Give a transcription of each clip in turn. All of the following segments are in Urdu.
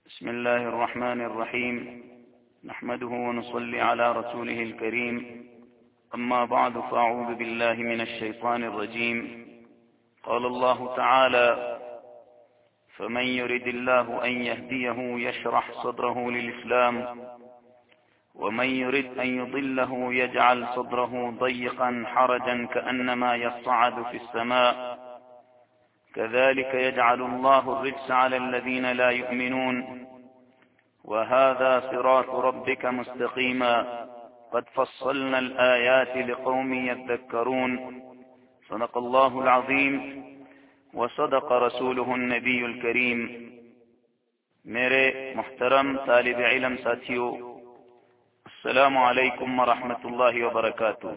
بسم الله الرحمن الرحيم. نحمده ونصلي على رسوله الكريم. أما بعد فأعوذ بالله من الشيطان الرجيم. قال الله تعالى: فمن يرد الله أن يهديه يشرح صدره للإسلام ومن يرد أن يضله يجعل صدره ضيقا حرجا كأنما يصعد في السماء كذلك يجعل الله الرجس على الذين لا يؤمنون وهذا صراط ربك مستقيما قد فصلنا الآيات لقوم يذكرون صدق الله العظيم وصدق رسوله النبي الكريم. میرے محترم طالب علم ساتھیو، السلام علیکم ورحمۃ اللہ وبرکاتہ.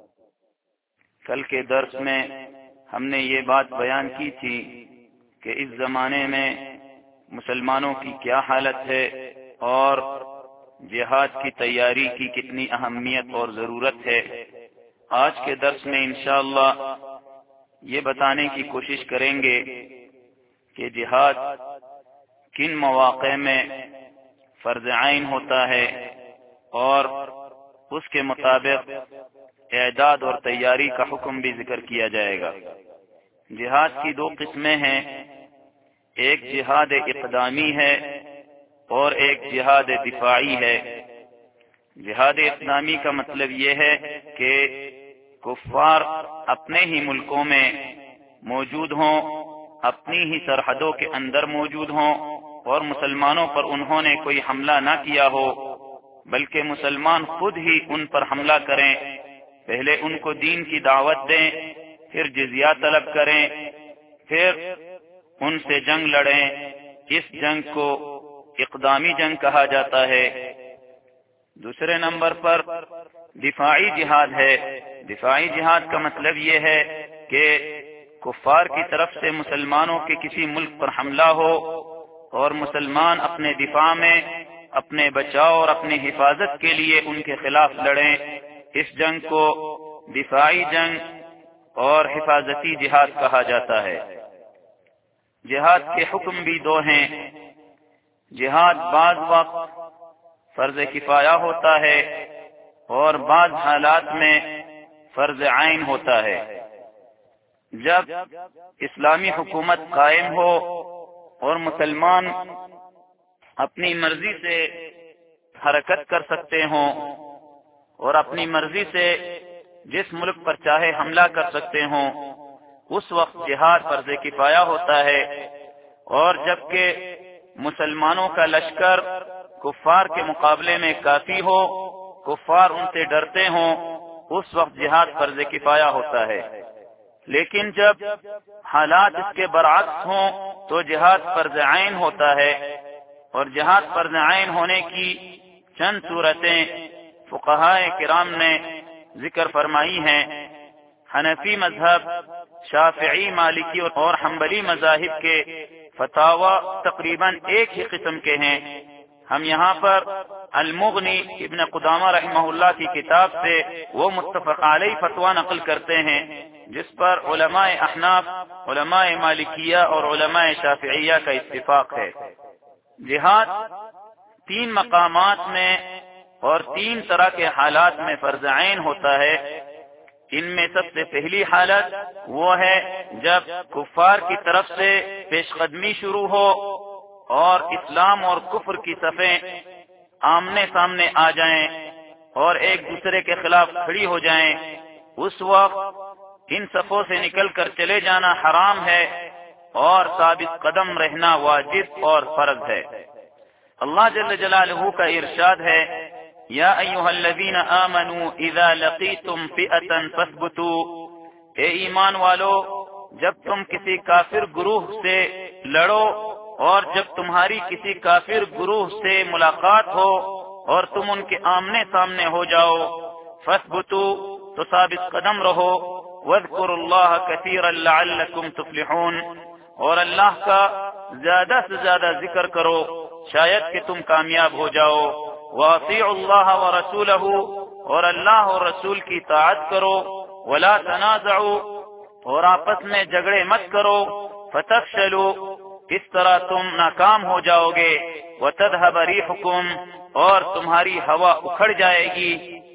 کل کے درس میں ہم نے یہ بات بیان کی تھی کہ اس زمانے میں مسلمانوں کی کیا حالت ہے اور جہاد کی تیاری کی کتنی اہمیت اور ضرورت ہے. آج کے درس میں انشاءاللہ یہ بتانے کی کوشش کریں گے کہ جہاد کن مواقع میں فرض عین ہوتا ہے اور اس کے مطابق اعداد اور تیاری کا حکم بھی ذکر کیا جائے گا. جہاد کی دو قسمیں ہیں، ایک جہاد اقدامی ہے اور ایک جہاد دفاعی ہے. جہاد اقدامی کا مطلب یہ ہے کہ کفار اپنے ہی ملکوں میں موجود ہوں، اپنی ہی سرحدوں کے اندر موجود ہوں اور مسلمانوں پر انہوں نے کوئی حملہ نہ کیا ہو، بلکہ مسلمان خود ہی ان پر حملہ کریں، پہلے ان کو دین کی دعوت دیں، پھر جزیہ طلب کریں، پھر ان سے جنگ لڑیں. اس جنگ کو اقدامی جنگ کہا جاتا ہے. دوسرے نمبر پر دفاعی جہاد ہے. دفاعی جہاد کا مطلب یہ ہے کہ کفار کی طرف سے مسلمانوں کے کسی ملک پر حملہ ہو اور مسلمان اپنے دفاع میں اپنے بچاؤ اور اپنی حفاظت کے لیے ان کے خلاف لڑیں. اس جنگ کو دفاعی جنگ اور حفاظتی جہاد کہا جاتا ہے. جہاد کے حکم بھی دو ہیں. جہاد بعض وقت فرض کفایہ ہوتا ہے اور بعض حالات میں فرض عین ہوتا ہے. جب اسلامی حکومت قائم ہو اور مسلمان اپنی مرضی سے حرکت کر سکتے ہوں اور اپنی مرضی سے جس ملک پر چاہے حملہ کر سکتے ہوں، اس وقت جہاد فرض کفایہ ہوتا ہے. اور جبکہ مسلمانوں کا لشکر کفار کے مقابلے میں کافی ہو، کفار ان سے ڈرتے ہوں، اس وقت جہاد فرض کفایہ ہوتا ہے. لیکن جب حالات اس کے برعکس ہوں تو جہاد فرض عین ہوتا ہے. اور جہاد فرض عین ہونے کی چند صورتیں فقہائے کرام نے ذکر فرمائی ہیں. حنفی مذہب، شافعی، مالکی اور حنبلی مذاہب کے فتاوی تقریباً ایک ہی قسم کے ہیں. ہم یہاں پر المغنی ابن قدامہ رحمہ اللہ کی کتاب سے وہ متفق علیہ فتویٰ نقل کرتے ہیں جس پر علماء احناف، علماء مالکیہ اور علماء شافعیہ کا اتفاق ہے. جہاد تین مقامات میں اور تین طرح کے حالات میں فرض عین ہوتا ہے. ان میں سب سے پہلی حالت وہ ہے جب کفار کی طرف سے پیش قدمی شروع ہو اور اسلام اور کفر کی صفیں آمنے سامنے آ جائیں اور ایک دوسرے کے خلاف کھڑی ہو جائیں. اس وقت ان صفوں سے نکل کر چلے جانا حرام ہے اور ثابت قدم رہنا واجب اور فرض ہے. اللہ جل جلالہ کا ارشاد ہے: یا ایھا الذین آمنوا اذا لقیتم فئۃ فاثبتوا، اے ایمان والو، جب تم کسی کافر گروہ سے لڑو اور جب تمہاری کسی کافر گروہ سے ملاقات ہو اور تم ان کے آمنے سامنے ہو جاؤ، فاثبتوا، تو ثابت قدم رہو، واذکروا اللہ کثیرا لعلکم تفلحون، اور اللہ کا زیادہ سے زیادہ ذکر کرو شاید کہ تم کامیاب ہو جاؤ. وَأَطِيعُوا اللَّهَ وَرَسُولَهُ، اور اللہ اور رسول کی اطاعت کرو. وَلَا تَنَازَعُوا، اور آپس میں جھگڑے مت کرو. فَتَفْشَلُوا، اس طرح تم ناکام ہو جاؤ گے، وتذهب ريحكم، اور تمہاری ہوا اکھڑ جائے گی،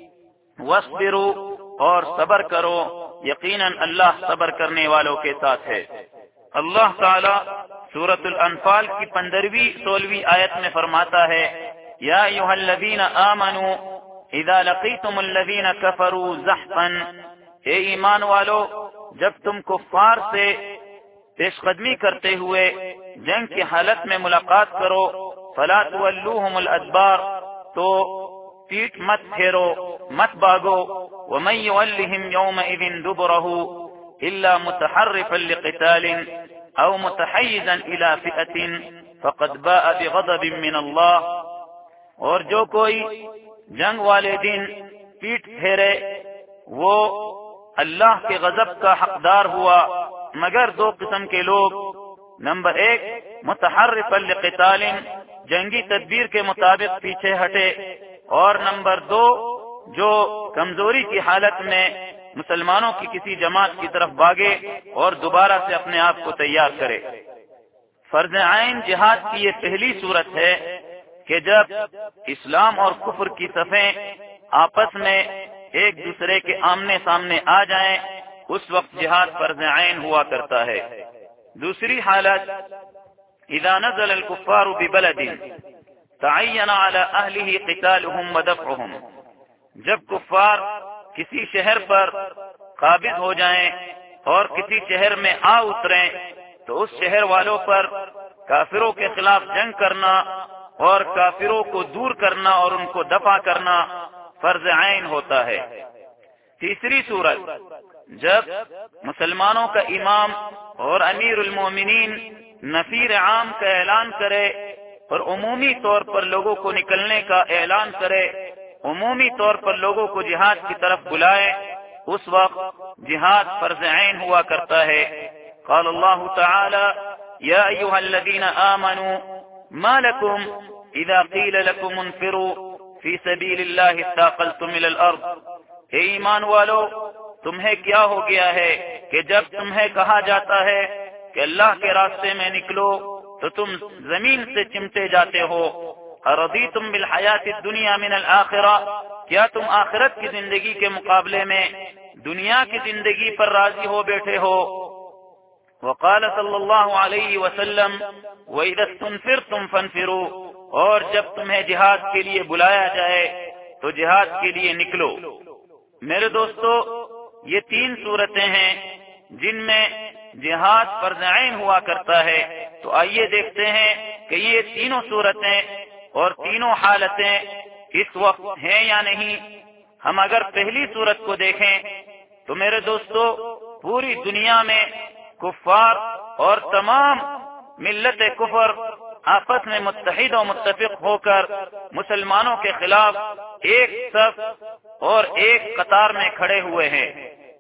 واصبروا، اور صبر کرو، یقیناً اللہ صبر کرنے والوں کے ساتھ ہے۔ اللہ تعالی سورۃ الانفال کی 15ویں 16ویں آیت میں فرماتا ہے، یا ایھا الذین آمنوا اذا لقیتم الذین کفروا زحفا، اے ایمان والو جب تم کفار سے پیش قدمی کرتے ہوئے جنگ کی حالت میں ملاقات کرو، فلا تولوہم الادبار، تو پیٹ مت پھیرو، مت بھاگو، ومن یولہم یومئذ دبرہ الا متحرفا لقتال او متحیزا الى فئة فقد باء بغضب من اللہ، اور جو کوئی جنگ والے دن پیٹ پھیرے وہ اللہ کے غضب کا حقدار ہوا، مگر دو قسم کے لوگ، نمبر 1 متحرفا لقتال، جنگی تدبیر کے مطابق پیچھے ہٹے، اور نمبر 2 جو کمزوری کی حالت میں مسلمانوں کی کسی جماعت کی طرف بھاگے اور دوبارہ سے اپنے آپ کو تیار کرے۔ فرض عین جہاد کی یہ پہلی صورت ہے کہ جب اسلام اور کفر کی صفیں آپس میں ایک دوسرے کے آمنے سامنے آ جائیں، اس وقت جہاد فرض عین ہوا کرتا ہے۔ دوسری حالت، اذا نزل الكفار ببلد تعین علی اہلہ قتالہم ودفعہم، جب کفار کسی شہر پر قابض ہو جائیں اور کسی شہر میں آ اتریں تو اس شہر والوں پر کافروں کے خلاف جنگ کرنا اور کافروں کو دور کرنا اور ان کو دفع کرنا فرض عین ہوتا ہے۔ تیسری صورت، جب مسلمانوں کا امام اور امیر المومنین نفیر عام کا اعلان کرے اور عمومی طور پر لوگوں کو نکلنے کا اعلان کرے، عمومی طور پر لوگوں کو جہاد کی طرف بلائے، اس وقت جہاد فرض عین ہوا کرتا ہے۔ قال اللہ تعالی یا ایھا الذین آمنوا ما لکم اذا قیل لکم انفروا فی سبیل اللہ اثاقلتم الی الارض، اے ایمان والو تمہیں کیا ہو گیا ہے کہ جب تمہیں کہا جاتا ہے کہ اللہ کے راستے میں نکلو تو تم زمین سے چمٹے جاتے ہو۔ ارضیتم بالحیات الدنیا من الآخرہ، کیا تم آخرت کی زندگی کے مقابلے میں دنیا کی زندگی پر راضی ہو بیٹھے ہو؟ وقال صلی اللہ علیہ وسلم وَإِذَا اسْتُنْفِرْتُمْ فَانْفِرُوا، اور جب تمہیں جہاد کے لیے بلایا جائے تو جہاد کے لیے نکلو۔ میرے دوستو، یہ 3 صورتیں ہیں جن میں جہاد فرض عین ہوا کرتا ہے۔ تو آئیے دیکھتے ہیں کہ یہ تینوں صورتیں اور تینوں حالتیں اس وقت ہیں یا نہیں۔ ہم اگر پہلی صورت کو دیکھیں تو میرے دوستو، پوری دنیا میں کفار اور تمام ملت کفر آپس میں متحد و متفق ہو کر مسلمانوں کے خلاف ایک صف اور ایک قطار میں کھڑے ہوئے ہیں،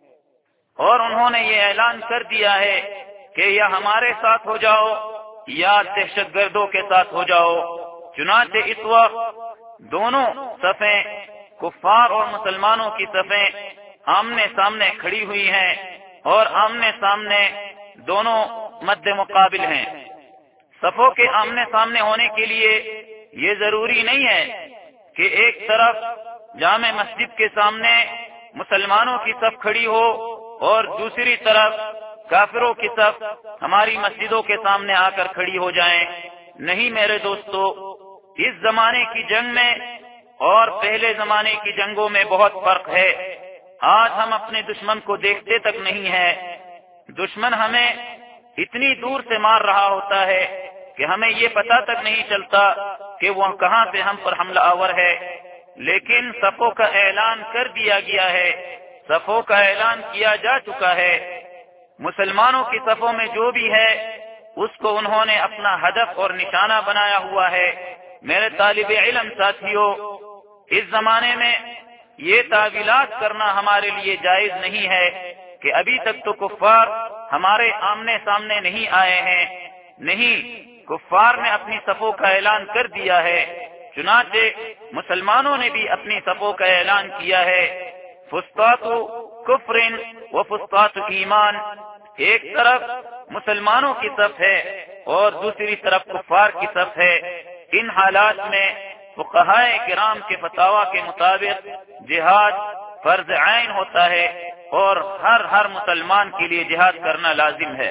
اور انہوں نے یہ اعلان کر دیا ہے کہ یا ہمارے ساتھ ہو جاؤ یا دہشت گردوں کے ساتھ ہو جاؤ۔ چنانچہ اس وقت دونوں صفیں، کفار اور مسلمانوں کی صفیں آمنے سامنے کھڑی ہوئی ہیں، اور آمنے سامنے دونوں مد مقابل ہیں۔ صفوں کے آمنے سامنے ہونے کے لیے یہ ضروری نہیں ہے کہ ایک طرف جامع مسجد کے سامنے مسلمانوں کی صف کھڑی ہو اور دوسری طرف کافروں کی صف ہماری مسجدوں کے سامنے آ کر کھڑی ہو جائیں۔ نہیں میرے دوستو، اس زمانے کی جنگ میں اور پہلے زمانے کی جنگوں میں بہت فرق ہے۔ آج ہم اپنے دشمن کو دیکھتے تک نہیں ہے، دشمن ہمیں اتنی دور سے مار رہا ہوتا ہے کہ ہمیں یہ پتہ تک نہیں چلتا کہ وہ کہاں سے ہم پر حملہ آور ہے۔ لیکن صفوں کا اعلان کر دیا گیا ہے، صفوں کا اعلان کیا جا چکا ہے۔ مسلمانوں کی صفوں میں جو بھی ہے اس کو انہوں نے اپنا ہدف اور نشانہ بنایا ہوا ہے۔ میرے طالب علم ساتھیوں، اس زمانے میں یہ تعویلات کرنا ہمارے لیے جائز نہیں ہے کہ ابھی تک تو کفار ہمارے آمنے سامنے نہیں آئے ہیں۔ نہیں، کفار نے اپنی صفوں کا اعلان کر دیا ہے، چنانچہ مسلمانوں نے بھی اپنی صفوں کا اعلان کیا ہے۔ فسطاط کفر و فسطاط ایمان، ایک طرف مسلمانوں کی صف ہے اور دوسری طرف کفار کی صف ہے۔ ان حالات میں فقہائے کرام کے فتاوی کے مطابق جہاد فرض عین ہوتا ہے اور ہر مسلمان کے لیے جہاد کرنا لازم ہے۔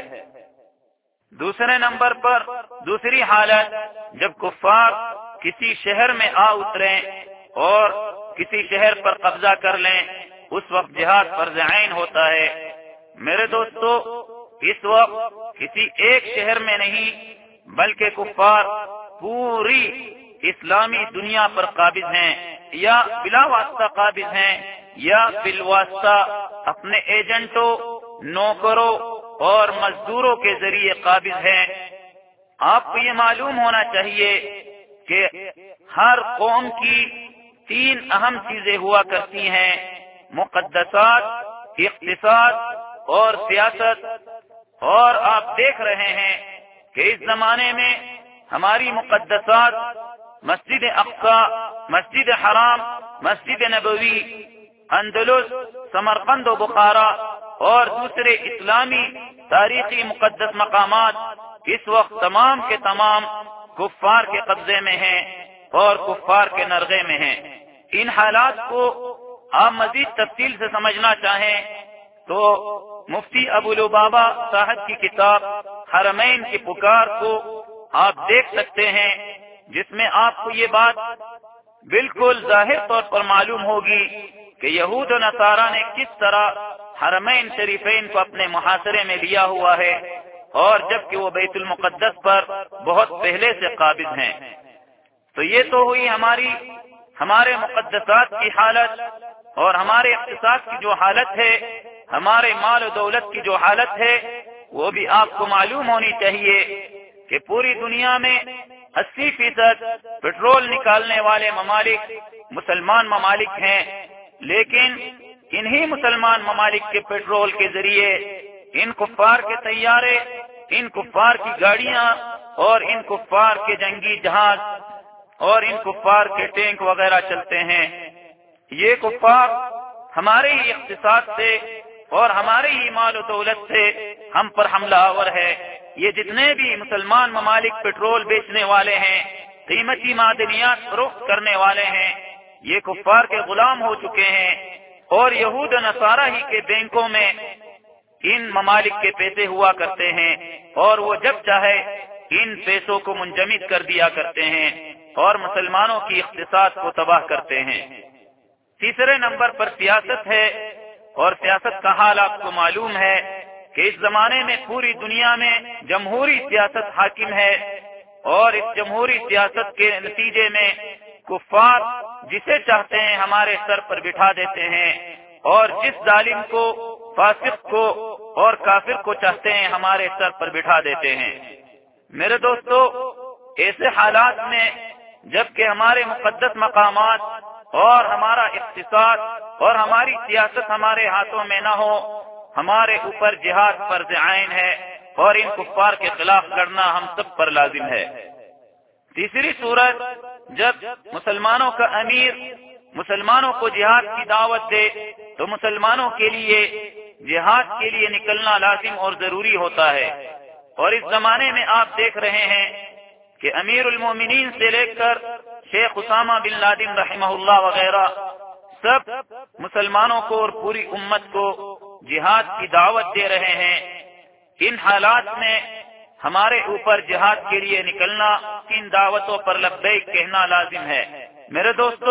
دوسرے نمبر پر دوسری حالت جب کفار کسی شہر میں آ اتریں اور کسی شہر پر قبضہ کر لیں، اس وقت جہاد فرض عین ہوتا ہے۔ میرے دوستو، اس وقت کسی ایک شہر میں نہیں بلکہ کفار پوری اسلامی دنیا پر قابض ہیں، یا بلا واسطہ قابض ہیں یا بالواسطہ اپنے ایجنٹوں، نوکروں اور مزدوروں کے ذریعے قابض ہیں۔ آپ کو یہ معلوم ہونا چاہیے کہ ہر قوم کی 3 اہم چیزیں ہوا کرتی ہیں: مقدسات، اقتصاد اور سیاست۔ اور آپ دیکھ رہے ہیں کہ اس زمانے میں ہماری مقدسات مسجد اقصی، مسجد حرام، مسجد نبوی، اندلس، سمرقند و بخارا اور دوسرے اسلامی تاریخی مقدس مقامات اس وقت تمام کے تمام کفار کے قبضے میں ہیں اور کفار کے نرغے میں ہیں۔ ان حالات کو آپ مزید تفصیل سے سمجھنا چاہیں تو مفتی ابو لبابہ صاحب کی کتاب حرمین کی پکار کو آپ دیکھ سکتے ہیں، جس میں آپ کو یہ بات بالکل ظاہر طور پر معلوم ہوگی کہ یہود و نصارہ نے کس طرح حرمین شریفین کو اپنے محاصرے میں لیا ہوا ہے، اور جبکہ وہ بیت المقدس پر بہت پہلے سے قابض ہیں۔ تو یہ تو ہوئی ہمارے مقدسات کی حالت، اور ہمارے اقتصاد کی جو حالت ہے، ہمارے مال و دولت کی جو حالت ہے، وہ بھی آپ کو معلوم ہونی چاہیے کہ پوری دنیا میں 80% پیٹرول نکالنے والے ممالک مسلمان ممالک ہیں، لیکن انہی مسلمان ممالک کے پیٹرول کے ذریعے ان کفار کے طیارے، ان کفار کی گاڑیاں اور ان کفار کے جنگی جہاز اور ان کفار کے ٹینک وغیرہ چلتے ہیں۔ یہ کفار ہمارے ہی اقتصاد سے اور ہمارے ہی مال و دولت سے ہم پر حملہ آور ہے۔ یہ جتنے بھی مسلمان ممالک پیٹرول بیچنے والے ہیں، قیمتی معدنیات فروخت کرنے والے ہیں، یہ کفار کے غلام ہو چکے ہیں، اور یہود و نصارہ ہی کے بینکوں میں ان ممالک کے پیسے ہوا کرتے ہیں، اور وہ جب چاہے ان پیسوں کو منجمد کر دیا کرتے ہیں اور مسلمانوں کی اقتصاد کو تباہ کرتے ہیں۔ تیسرے نمبر پر سیاست ہے، اور سیاست کا حال آپ کو معلوم ہے کہ اس زمانے میں پوری دنیا میں جمہوری سیاست حاکم ہے، اور اس جمہوری سیاست کے نتیجے میں کفار جسے چاہتے ہیں ہمارے سر پر بٹھا دیتے ہیں، اور جس ظالم کو، فاسق کو اور کافر کو چاہتے ہیں ہمارے سر پر بٹھا دیتے ہیں۔ میرے دوستو، ایسے حالات میں جبکہ ہمارے مقدس مقامات اور ہمارا اقتصاد اور ہماری سیاست ہمارے ہاتھوں میں نہ ہو، ہمارے اوپر جہاد فرض عین ہے، اور ان کفار کے خلاف لڑنا ہم سب پر لازم ہے۔ تیسری صورت، جب مسلمانوں کا امیر مسلمانوں کو جہاد کی دعوت دے تو مسلمانوں کے لیے جہاد کے لیے نکلنا لازم اور ضروری ہوتا ہے، اور اس زمانے میں آپ دیکھ رہے ہیں کہ امیر المومنین سے لے کر شیخ اسامہ بن لادن رحمہ اللہ وغیرہ سب مسلمانوں کو اور پوری امت کو جہاد کی دعوت دے رہے ہیں۔ ان حالات میں ہمارے اوپر جہاد کے لیے نکلنا، ان دعوتوں پر لبیک کہنا لازم ہے۔ میرے دوستو،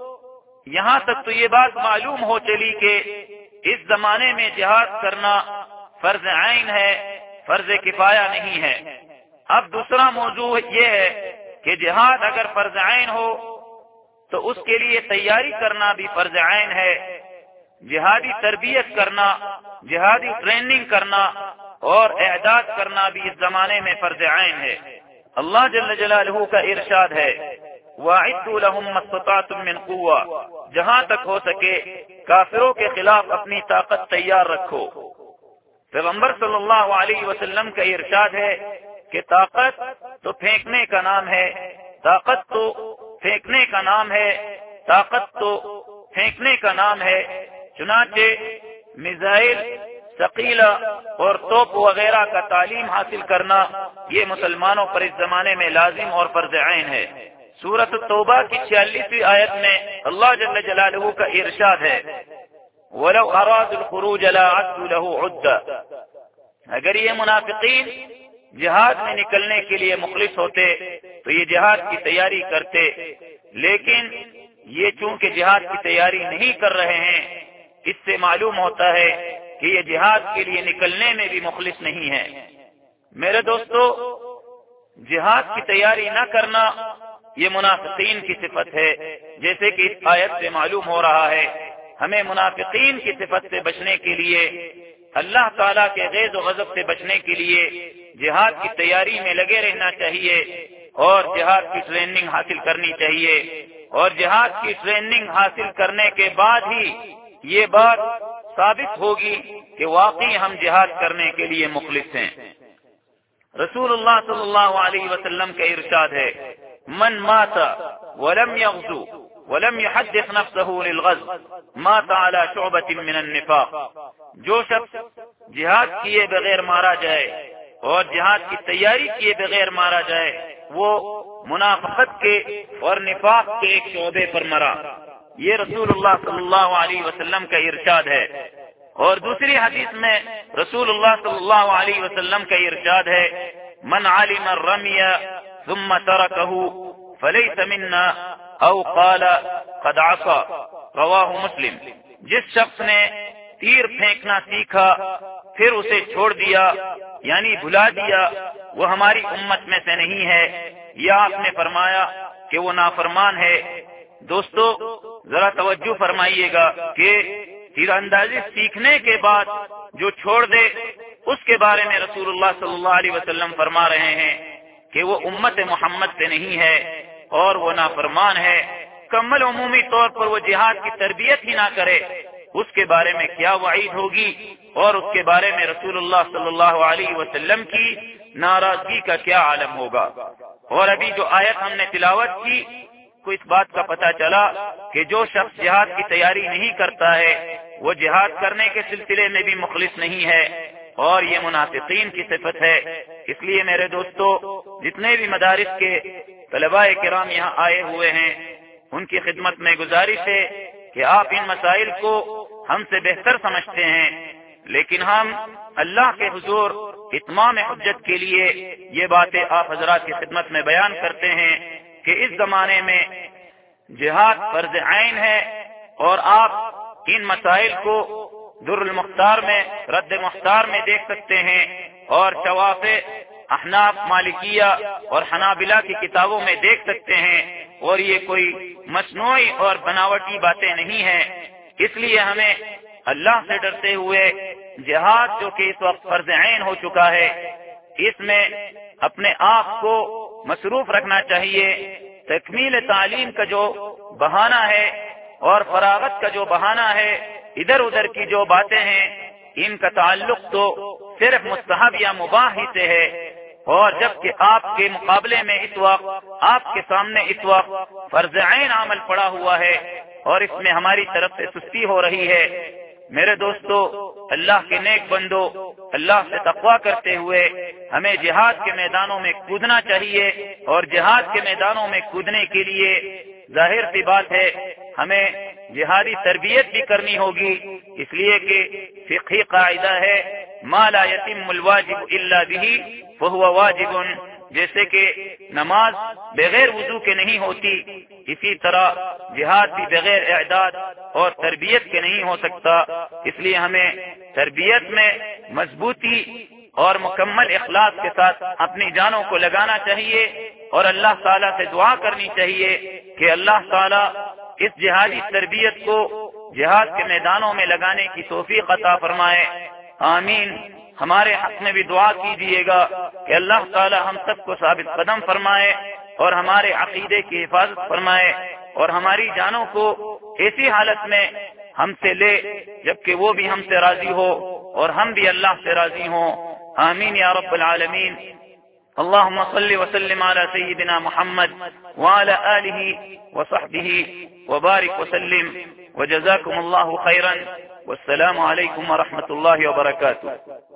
یہاں تک تو یہ بات معلوم ہو چلی کہ اس زمانے میں جہاد کرنا فرض عین ہے، فرض کفایہ نہیں ہے۔ اب دوسرا موضوع یہ ہے کہ جہاد اگر فرض عین ہو تو اس کے لیے تیاری کرنا بھی فرض عین ہے۔ جہادی تربیت کرنا، جہادی ٹریننگ کرنا اور اعداد کرنا بھی اس زمانے میں فرض عین ہے۔ اللہ جل جلالہ کا ارشاد ہے، وَأَعِدُّوا لَهُم مَّا اسْتَطَعْتُم مِّن قُوَّةٍ، جہاں تک ہو سکے کافروں کے خلاف اپنی طاقت تیار رکھو۔ پیغمبر صلی اللہ علیہ وسلم کا ارشاد ہے کہ طاقت تو پھینکنے کا نام ہے، طاقت تو پھینکنے کا نام ہے، طاقت تو پھینکنے کا نام ہے۔ چنانچہ میزائل، ثقیلہ اور توپ وغیرہ کا تعلیم حاصل کرنا یہ مسلمانوں پر اس زمانے میں لازم اور فرض عین ہے۔ سورۃ التوبہ کی 46ویں آیت میں اللہ جل جلالہ کا ارشاد ہے وَلَوْ أَرَادُوا الْخُرُوجَ لَأَعَدُّوا لَهُ عُدَّةً، اگر یہ منافقین جہاد میں نکلنے کے لیے مخلص ہوتے تو یہ جہاد کی تیاری کرتے، لیکن یہ چونکہ جہاد کی تیاری نہیں کر رہے ہیں، اس سے معلوم ہوتا ہے کہ یہ جہاد کے لیے نکلنے میں بھی مخلص نہیں ہے۔ میرے دوستو، جہاد کی تیاری نہ کرنا یہ منافقین کی صفت ہے، جیسے کہ اس آیت سے معلوم ہو رہا ہے۔ ہمیں منافقین کی صفت سے بچنے کے لیے، اللہ تعالیٰ کے غیظ و غضب سے بچنے کے لیے جہاد کی تیاری میں لگے رہنا چاہیے اور جہاد کی ٹریننگ حاصل کرنی چاہیے، اور جہاد کی ٹریننگ حاصل کرنے کے بعد ہی یہ بات ثابت ہوگی کہ واقعی ہم جہاد کرنے کے لیے مخلص ہیں۔ رسول اللہ صلی اللہ علیہ وسلم کا ارشاد ہے من مات ولم یغزو ولم يحدث نفسه للغزو مات على شعبة من النفاق، جو شخص جہاد کیے بغیر مارا جائے اور جہاد کی تیاری کیے بغیر مارا جائے وہ منافقت کے اور نفاق کے ایک شعبے پر مرا۔ یہ رسول اللہ صلی اللہ علیہ وسلم کا ارشاد ہے۔ اور دوسری حدیث میں رسول اللہ صلی اللہ علیہ وسلم کا ارشاد ہے من علم الرمی ثم ترکہ فلیس منا او قال قد عصى، رواہ مسلم۔ جس شخص نے تیر پھینکنا سیکھا پھر اسے چھوڑ دیا یعنی بھلا دیا وہ ہماری امت میں سے نہیں ہے، یا آپ نے فرمایا کہ وہ نافرمان ہے۔ دوستو ذرا توجہ فرمائیے گا کہ تیر اندازی سیکھنے کے بعد جو چھوڑ دے اس کے بارے میں رسول اللہ صلی اللہ علیہ وسلم فرما رہے ہیں کہ وہ امت محمد سے نہیں ہے اور وہ نافرمان ہے۔ کمل عمومی طور پر وہ جہاد کی تربیت ہی نہ کرے، اس کے بارے میں کیا وعید ہوگی اور اس کے بارے میں رسول اللہ صلی اللہ علیہ وسلم کی ناراضگی کا کیا عالم ہوگا۔ اور ابھی جو آیت ہم نے تلاوت کی کو اس بات کا پتہ چلا کہ جو شخص جہاد کی تیاری نہیں کرتا ہے وہ جہاد کرنے کے سلسلے میں بھی مخلص نہیں ہے، اور یہ منافقین کی صفت ہے۔ اس لیے میرے دوستو، جتنے بھی مدارس کے طلباء کرام یہاں آئے ہوئے ہیں ان کی خدمت میں گزارش ہے کہ آپ ان مسائل کو ہم سے بہتر سمجھتے ہیں، لیکن ہم اللہ کے حضور اتمام حجت کے لیے یہ باتیں آپ حضرات کی خدمت میں بیان کرتے ہیں کہ اس زمانے میں جہاد فرض عین ہے، اور آپ ان مسائل کو در المختار میں رد مختار میں دیکھ سکتے ہیں اور شواف احناف مالکیہ اور حنابلہ کی کتابوں میں دیکھ سکتے ہیں، اور یہ کوئی مصنوعی اور بناوٹی باتیں نہیں ہیں۔ اس لیے ہمیں اللہ سے ڈرتے ہوئے جہاد جو کہ اس وقت فرض عین ہو چکا ہے اس میں اپنے آپ کو مصروف رکھنا چاہیے۔ تکمیل تعلیم کا جو بہانہ ہے اور فراغت کا جو بہانہ ہے، ادھر ادھر کی جو باتیں ہیں ان کا تعلق تو صرف مستحب یا مباح ہی سے ہے، اور جبکہ آپ کے مقابلے میں اس وقت آپ کے سامنے اس وقت فرض عین عمل پڑا ہوا ہے اور اس میں ہماری طرف سے سستی ہو رہی ہے۔ میرے دوستو، اللہ کے نیک بندو، اللہ سے تقویٰ کرتے ہوئے ہمیں جہاد کے میدانوں میں کودنا چاہیے، اور جہاد کے میدانوں میں کودنے کے لیے ظاہر سی بات ہے ہمیں جہادی تربیت بھی کرنی ہوگی، اس لیے کہ فقہی قاعدہ ہے ما لا یتم الواجب الا به فهو واجب، جیسے کہ نماز بغیر وضو کے نہیں ہوتی، اسی طرح جہاد بھی بغیر اعداد اور تربیت کے نہیں ہو سکتا۔ اس لیے ہمیں تربیت میں مضبوطی اور مکمل اخلاص کے ساتھ اپنی جانوں کو لگانا چاہیے، اور اللہ تعالیٰ سے دعا کرنی چاہیے کہ اللہ تعالیٰ اس جہادی تربیت کو جہاد کے میدانوں میں لگانے کی توفیق عطا فرمائے، آمین۔ ہمارے حق میں بھی دعا کیجیے گا کہ اللہ تعالی ہم سب کو ثابت قدم فرمائے اور ہمارے عقیدے کی حفاظت فرمائے، اور ہماری جانوں کو ایسی حالت میں ہم سے لے جبکہ وہ بھی ہم سے راضی ہو اور ہم بھی اللہ سے راضی ہوں، آمین یا رب العالمین۔ اللهم صل وسلم على سيدنا محمد وعلى آله وصحبه وبارك وسلم، وجزاكم الله خيرا والسلام علیکم ورحمۃ اللہ وبرکاتہ.